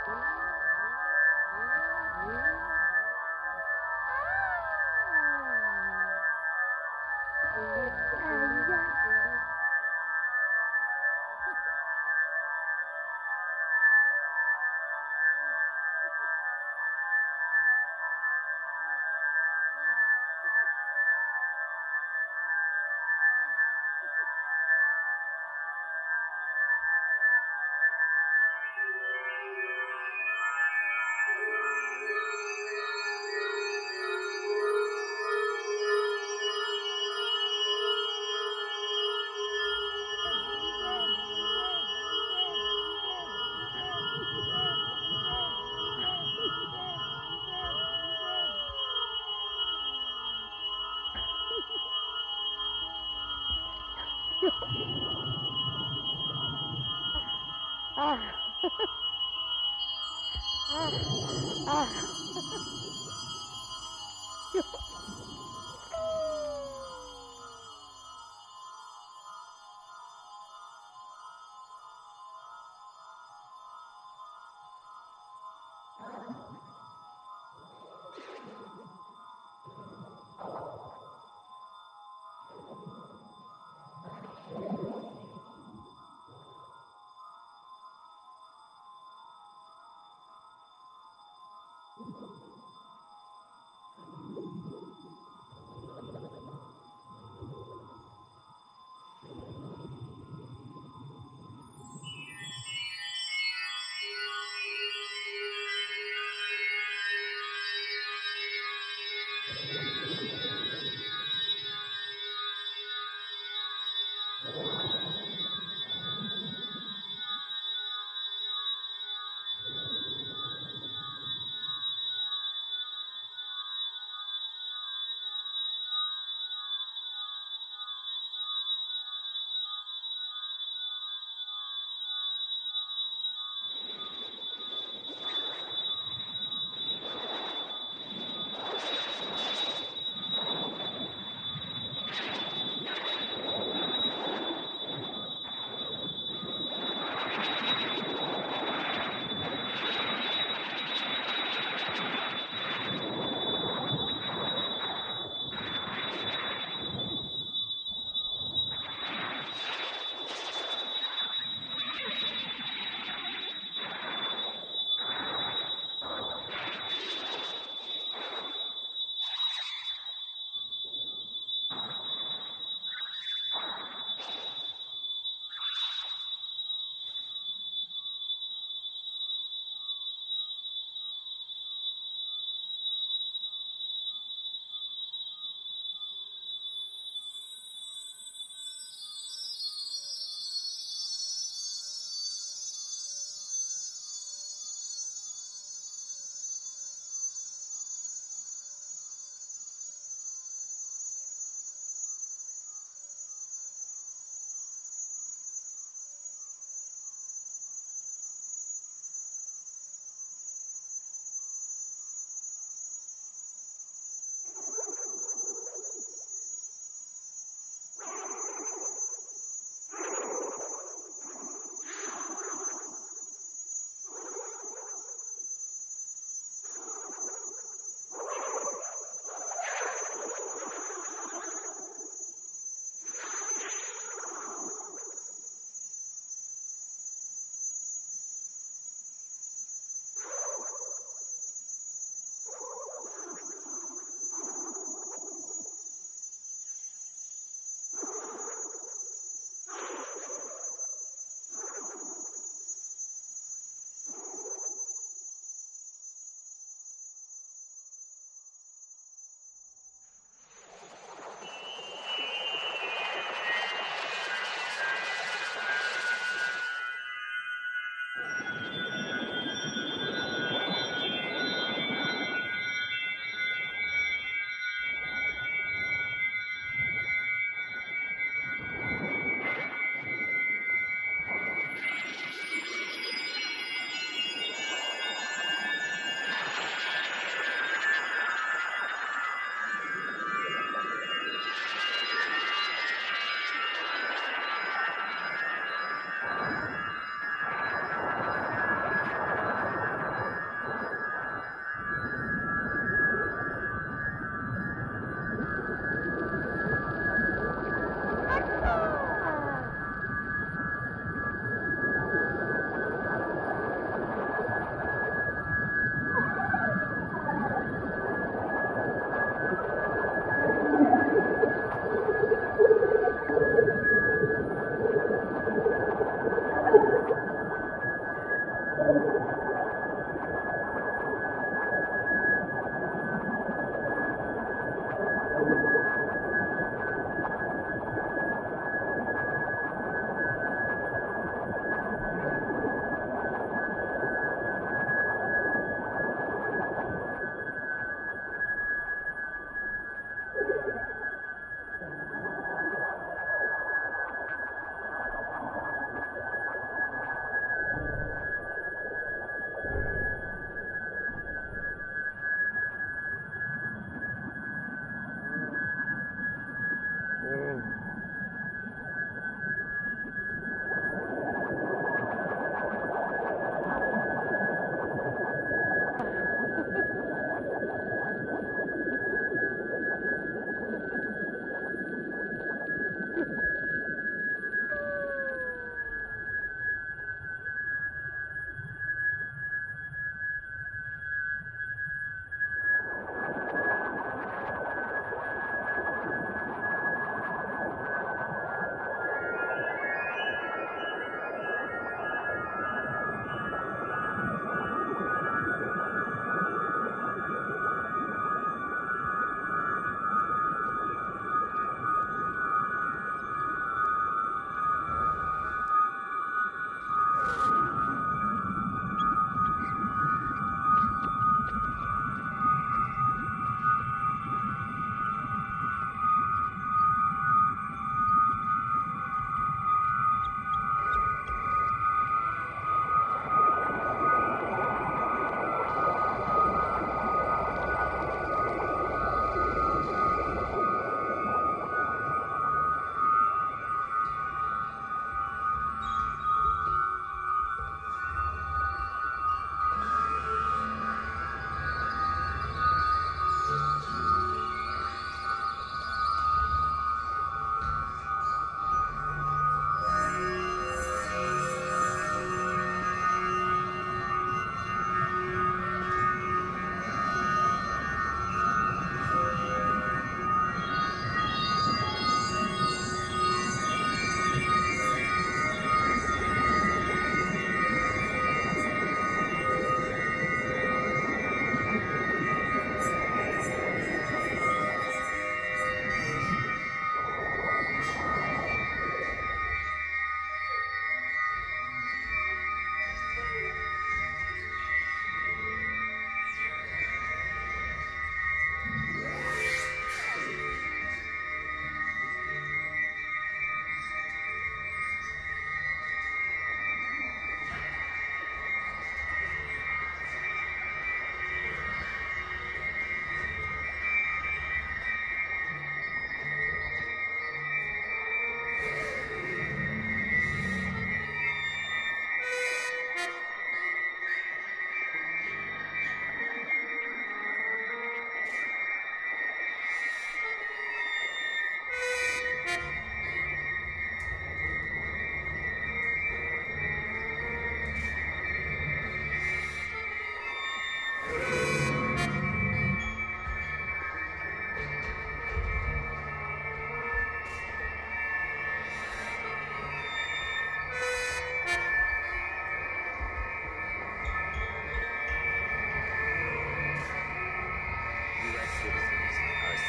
Ah, ah,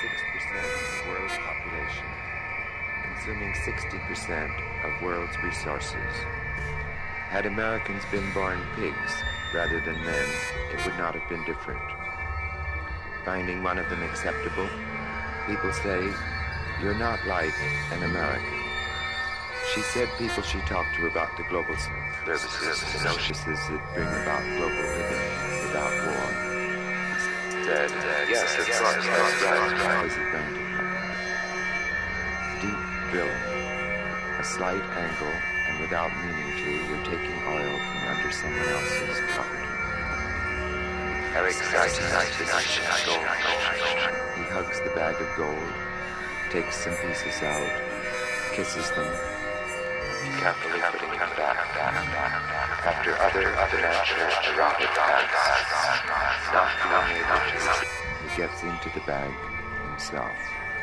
6% of world's population, consuming 60% of world's resources. Had Americans been born pigs rather than men, it would not have been different. Finding one of them acceptable, people say, "You're not like an American." She said people she talked to about the global services and notices that bring about global living without war. Said, yes, of course, that's right. How is it going to happen? Deep drilling, a slight angle, and without meaning to, we're taking oil from under someone else's property. Eric Satie gold. He hugs the bag of gold, takes some pieces out, kisses them, carefully putting them back after other natural erotic acts, not being able to. He gets into the bag himself.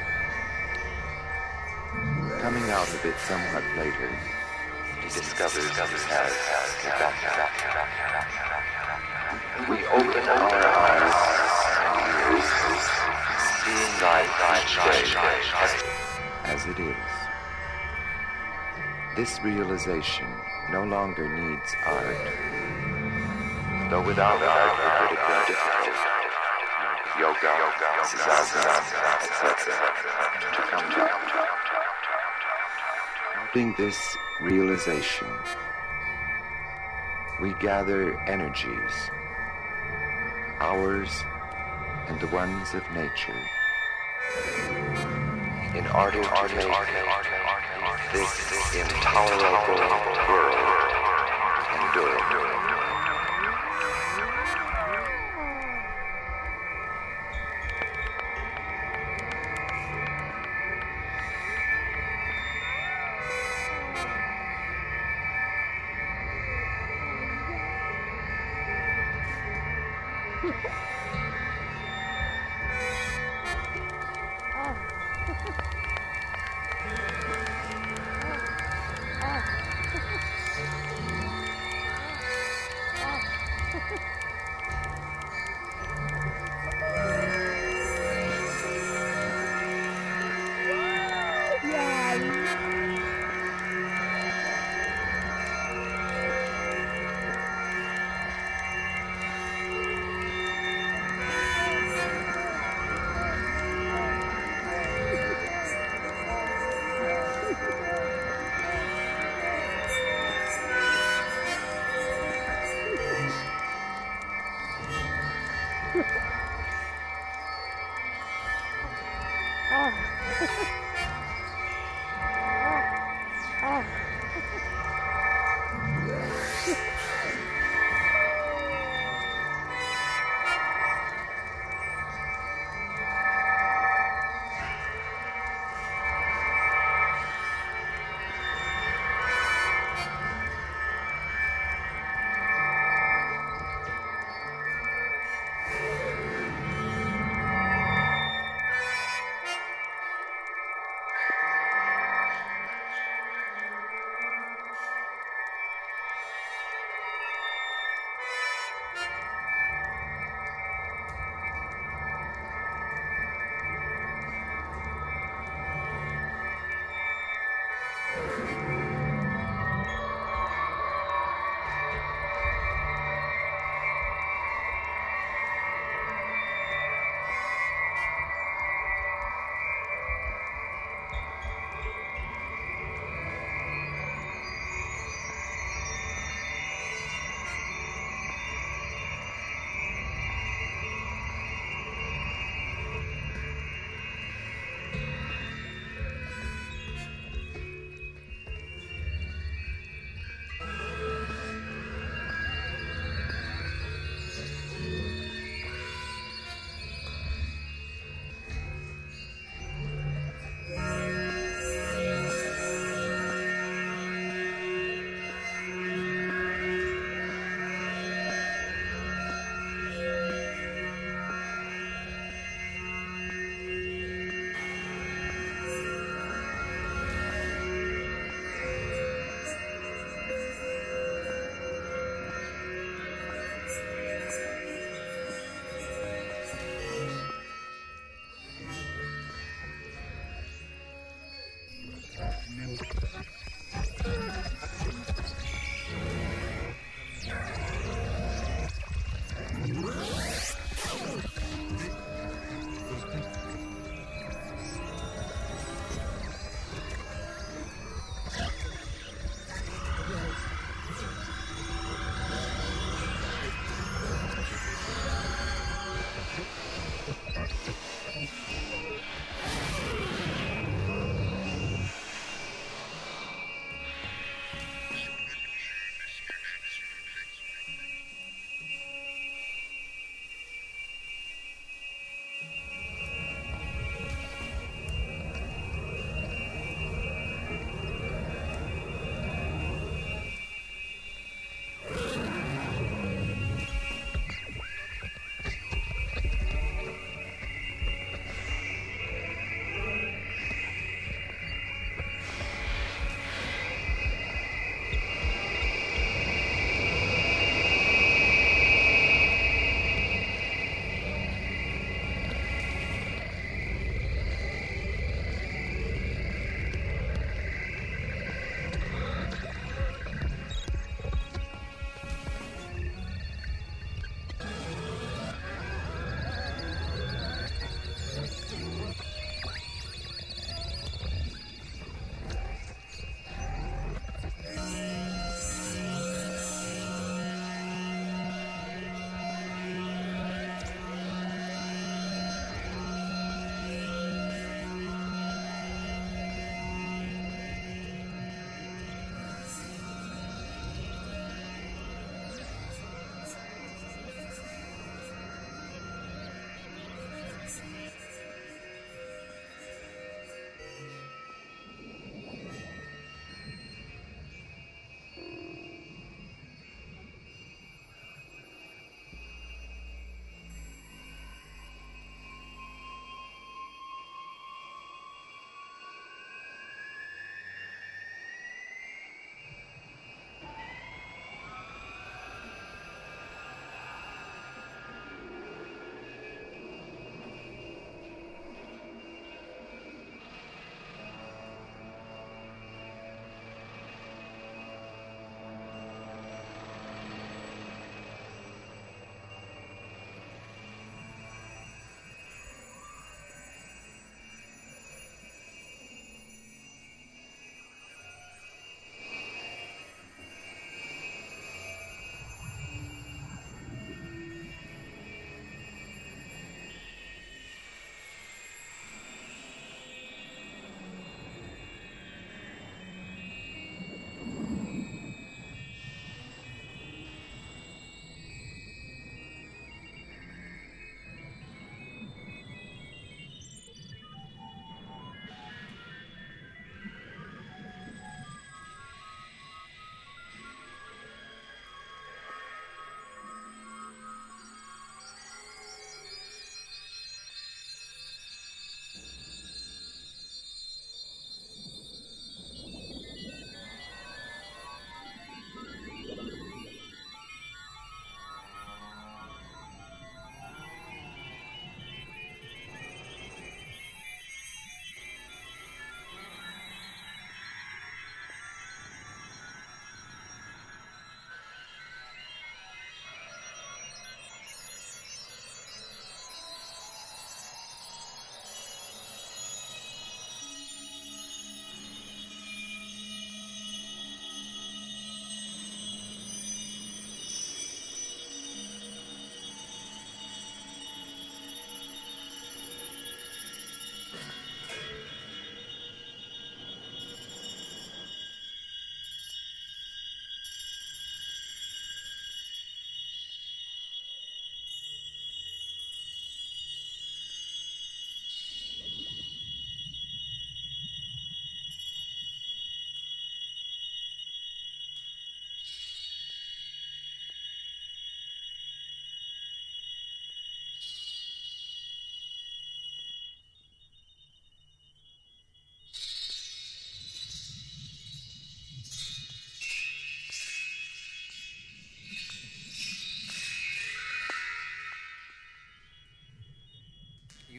Coming out of it somewhat later, he discovers he has a backpack. We open our eyes and ears, seeing life each day as it is. This realization no longer needs art, though without art it would have been difficult. Yoga, sadhana, etc. to come to. Having this realization, we gather energies, ours and the ones of nature, in order to make this intolerable world endure.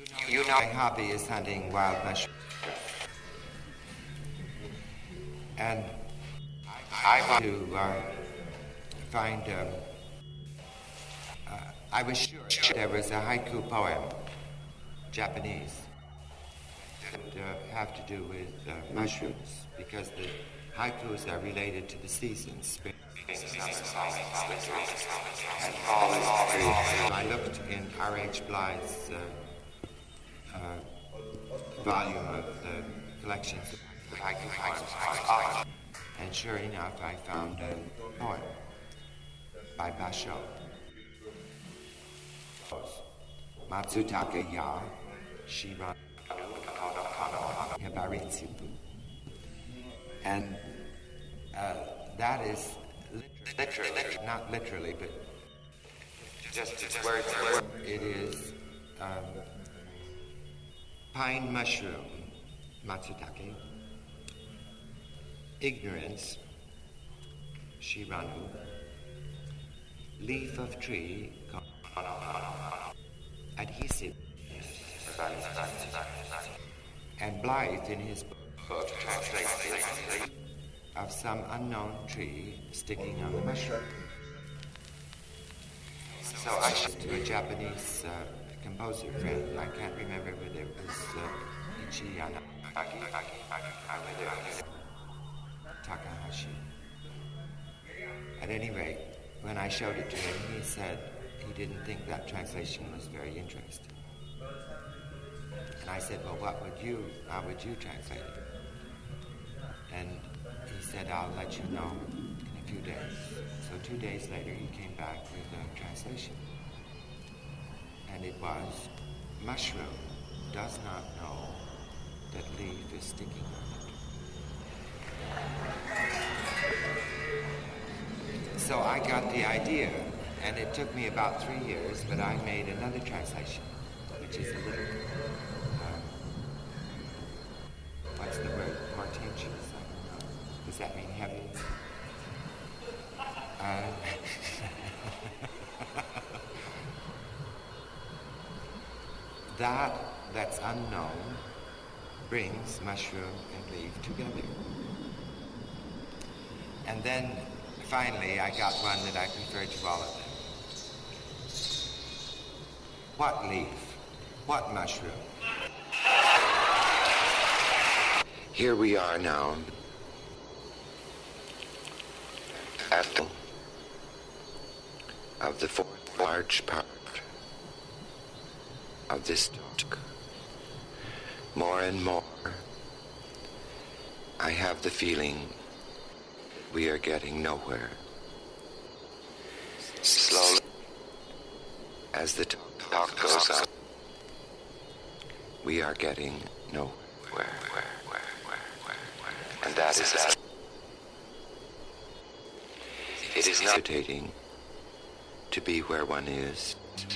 You know, my hobby is hunting wild mushrooms. And I want to find. I was sure there was a haiku poem, Japanese, that would have to do with mushrooms, because the haikus are related to the seasons, spring, summer, winter, and fall. I looked in R.H. Blythe's volume of the collections of haiku poems, and sure enough, I found a poem by Basho. Matsutake ya Shiran Hibaritsu. And that is literally, not literally, but just its words. It is pine mushroom, Matsutake, ignorance, Shiranu, leaf of tree, adhesive, and Blythe in his book translates it of some unknown tree sticking on the mushroom. So I should to a Japanese composer friend. I can't remember whether it was Ichi Yanagi, whether Takahashi. At any rate, when I showed it to him, he said he didn't think that translation was very interesting. And I said, well, how would you translate it? And he said, I'll let you know in a few days. So 2 days later, he came back with a translation. And it was, mushroom does not know that leaf is sticking on it. So I got the idea, and it took me about 3 years, but I made another translation, which is a little, what's the word, portentous? I don't know. Does that mean heavy? That's unknown brings mushroom and leaf together. And then finally I got one that I prefer to all of them. What leaf? What mushroom? Here we are now, after of the fourth large part of this talk. More and more, I have the feeling we are getting nowhere. Slowly, as the talk goes on, we are getting nowhere. And that is that. It is not irritating to be where one is.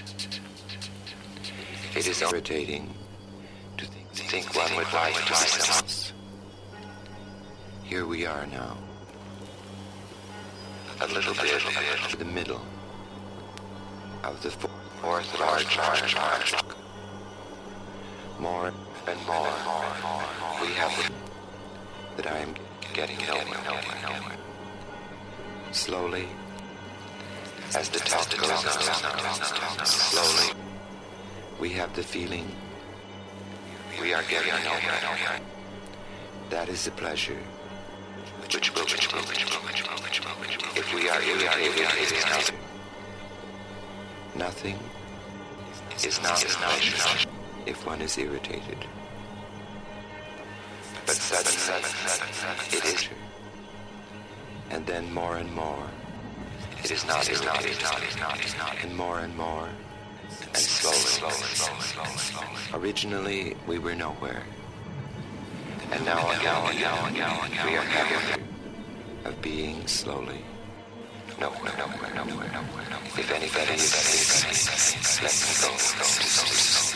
It is irritating to think one would like to be somewhere else. Here we are now, a little bit to the middle of the fourth large arc. More and more, we have that I am getting nowhere. Slowly, as the talk goes on, slowly, we have the feeling we are getting nowhere. That is the pleasure which will continue. If we are irritated, it is nothing. Nothing is not as pleasure if one is irritated. But suddenly, it is true. And then more and more, it is not irritated. And more, and slowly. Originally, we were nowhere. And now again, we are having of being slowly nowhere. If anybody is let me go.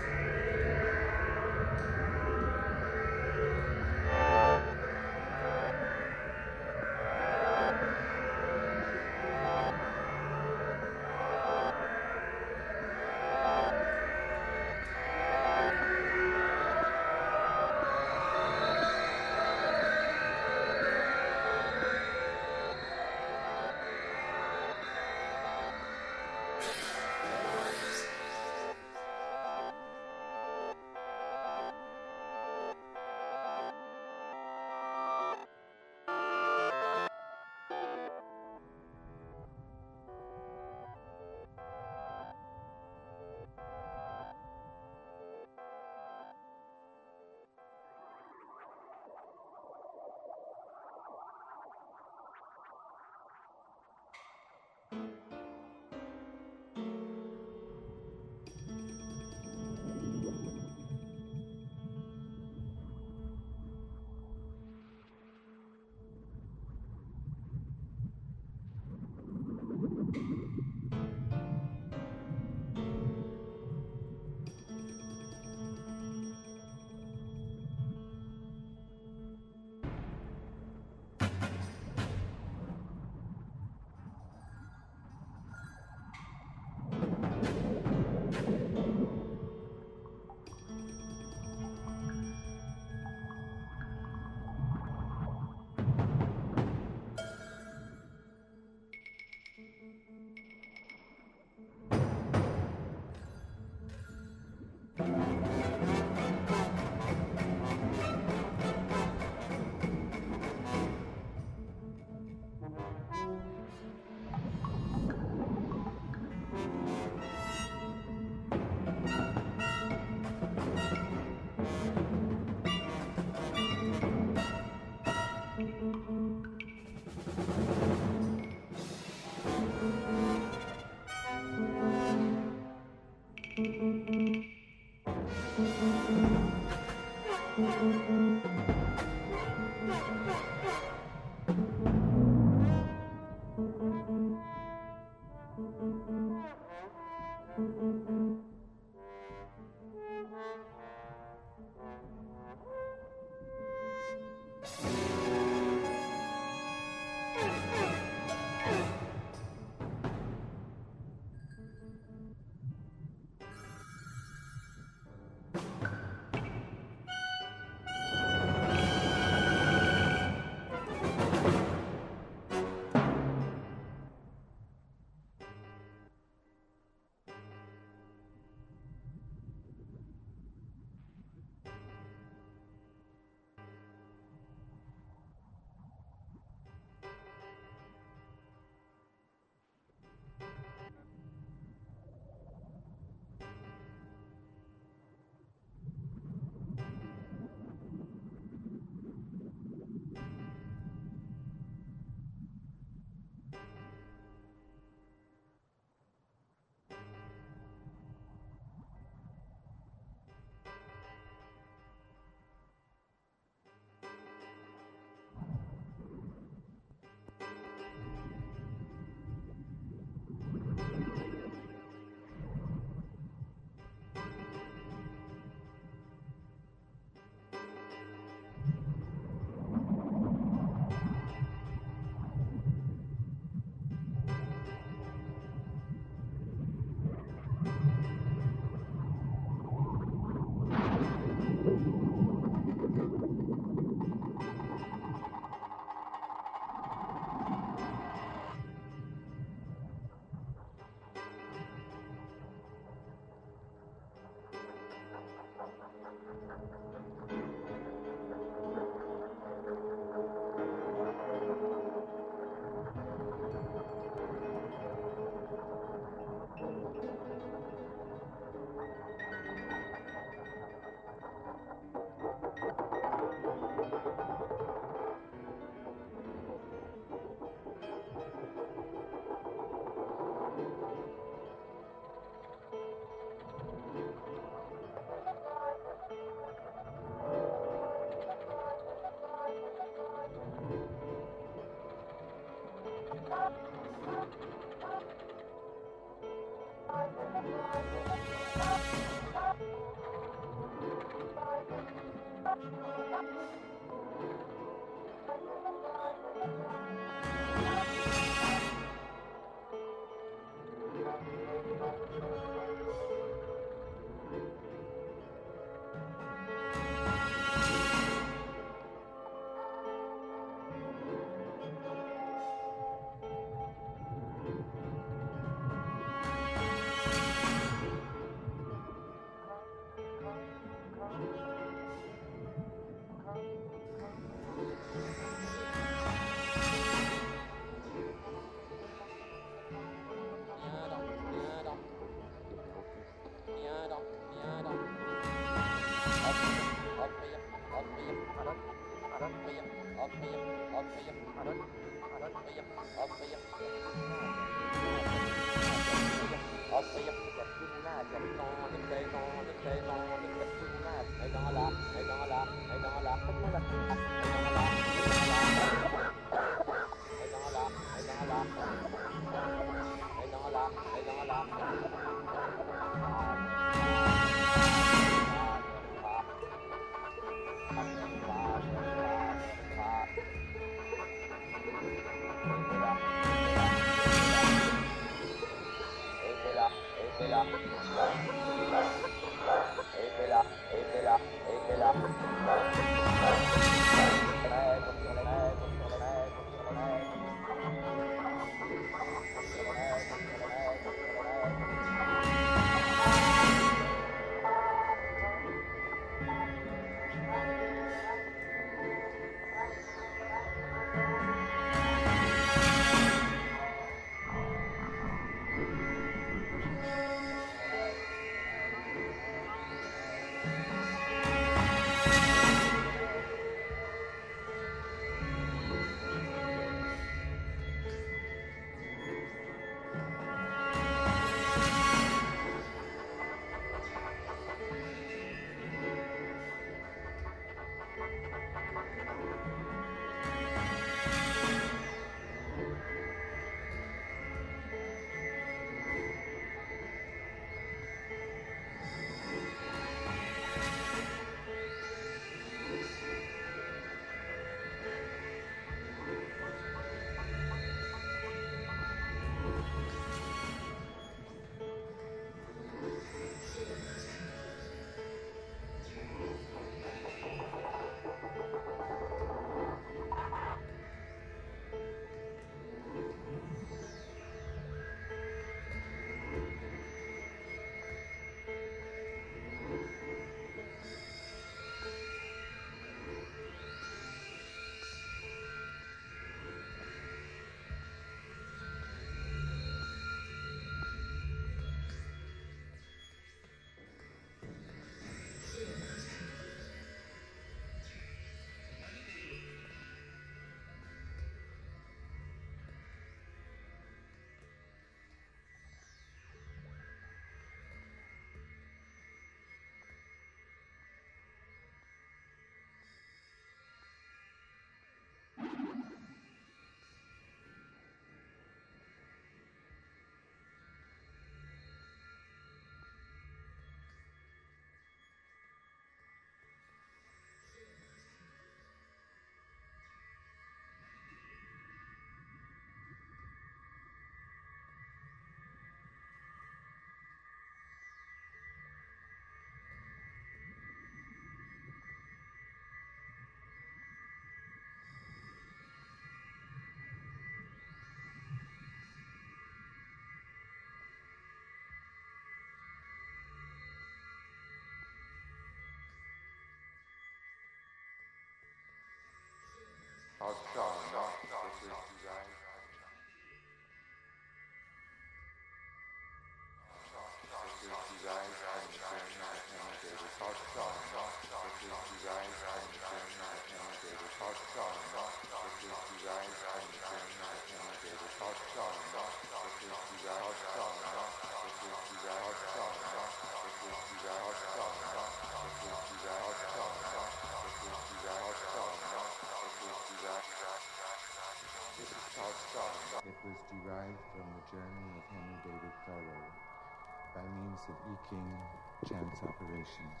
was derived from the journal of Henry David Thoreau by means of eking chance operations.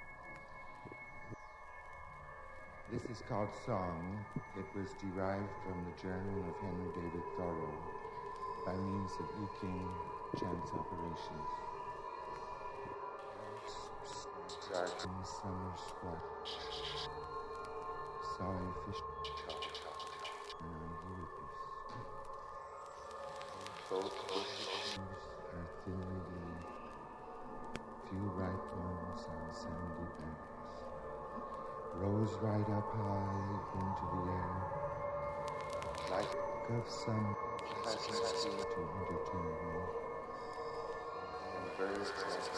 This is called Song. It was derived from the journal of Henry David Thoreau by means of eking chance operations. Dark in the summer squash, saw a fish when I hear this. Both oceans are thinly leaved, few ripe ones on sandy banks, rose right up high into the air, like of some pleasant to entertain me, and birds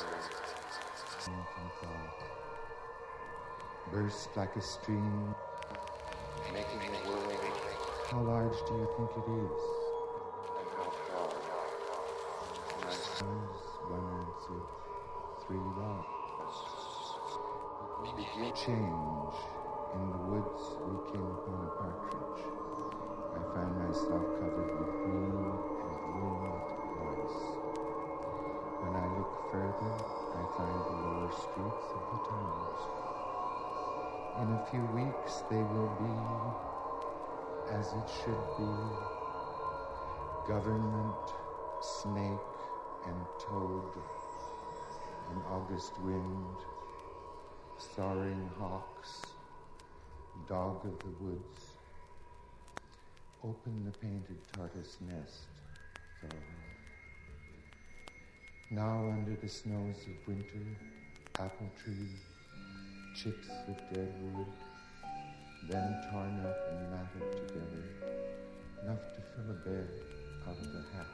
can fall, burst like a stream, making the world. How large do you think it is? And how far? My stars, one answered, 3 rods. Begin change. In the woods we came upon a partridge. I find myself covered with green and winged rice. When I look further, I find the lower streets of the towns. In a few weeks they will be as it should be. Government, snake and toad, an August wind, soaring hawks, dog of the woods. Open the painted tortoise nest, Thoreau. Now under the snows of winter, apple tree, chips of dead wood, then torn up and matted together, enough to fill a bed out of a hat.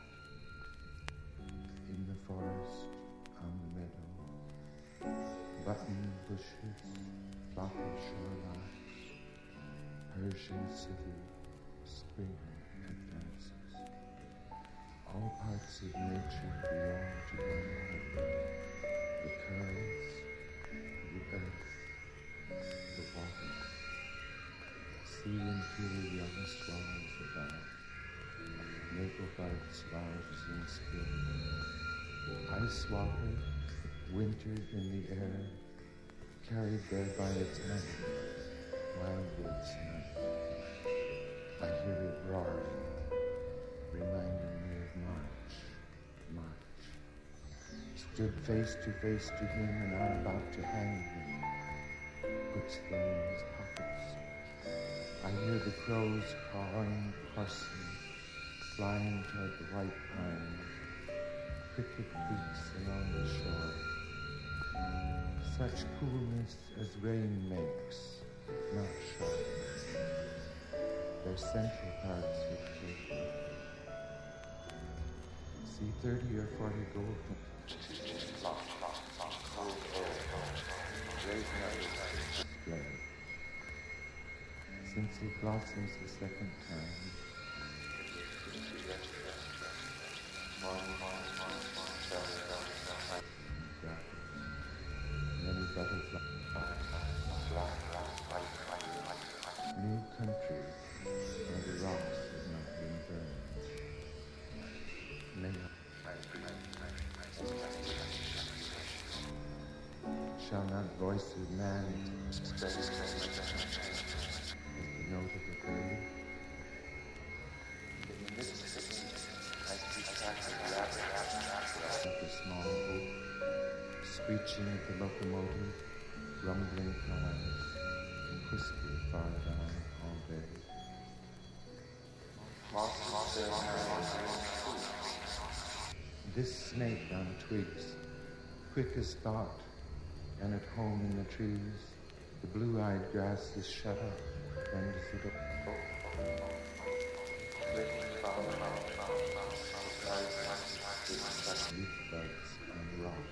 In the forest, on the meadow, button bushes, floppy shorelocks, Persian city, spring advances. All parts of nature belong to one another. The curls, the earth, the water. See and feel young swallows above, maple buds large and still. Ice water, wintered in the air, carried there by its mother, wildwood's night. I hear it roaring, reminding me of March. Stood face to face to him and I'm about to hang him. Puts them in his pockets. I hear the crows cawing hoarsely, flying toward the white pine. Cricket creaks along the shore. Such coolness as rain makes, not sharp. Their central parts with paper. See 30 or 40 gold cold air, raising up its display. Since it blossoms the second time, many butterflies, new country where the rocks have not been burned. Shall not voice of man express as the note of a bird? The small oak, screeching at the locomotive, rumbling cars, and whisper far down all day. This snake on twigs, quick as thought, and at home in the trees, the blue-eyed grass is shut up, and is it leaf buds on rock,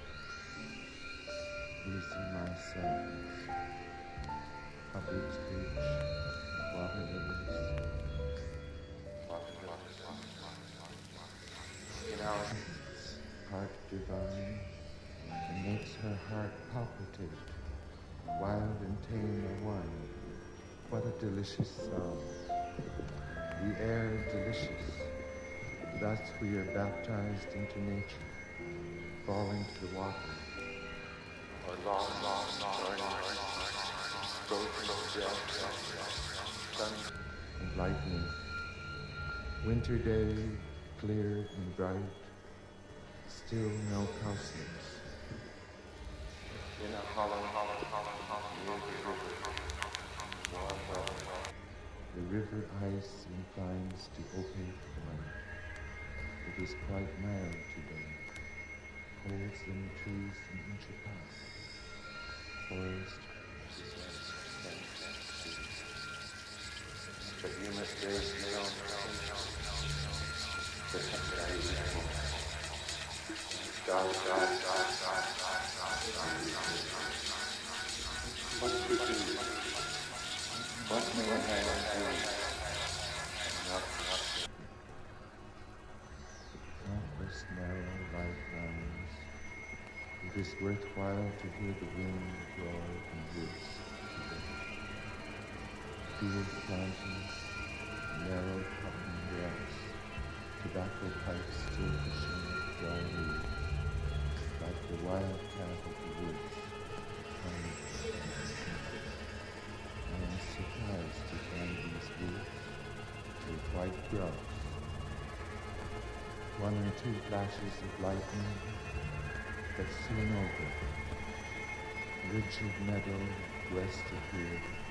losing my cells, public speech, water lilies, in our heart divine, and makes her heart palpitate, wild and tame are one. What a delicious song. The air delicious, Thus we are baptized into nature, fall into the water, or long, sun and lightning. Winter day, clear and bright, still no cosmos. In a hollow near the river ice inclines to opaque white. It is quite mild today, holds in trees an inch apart. Forest, but you must raise your own what to do? What may a man do? Countless narrow life runs. It is worthwhile to hear the wind roar in woods today. Field plantings, narrow cotton grass, tobacco pipes still pushing dry leaves, like the wild cat of the woods. I am surprised to find these woods with white grouse. One or two flashes of lightning, but soon over. Ridge of meadow west of here,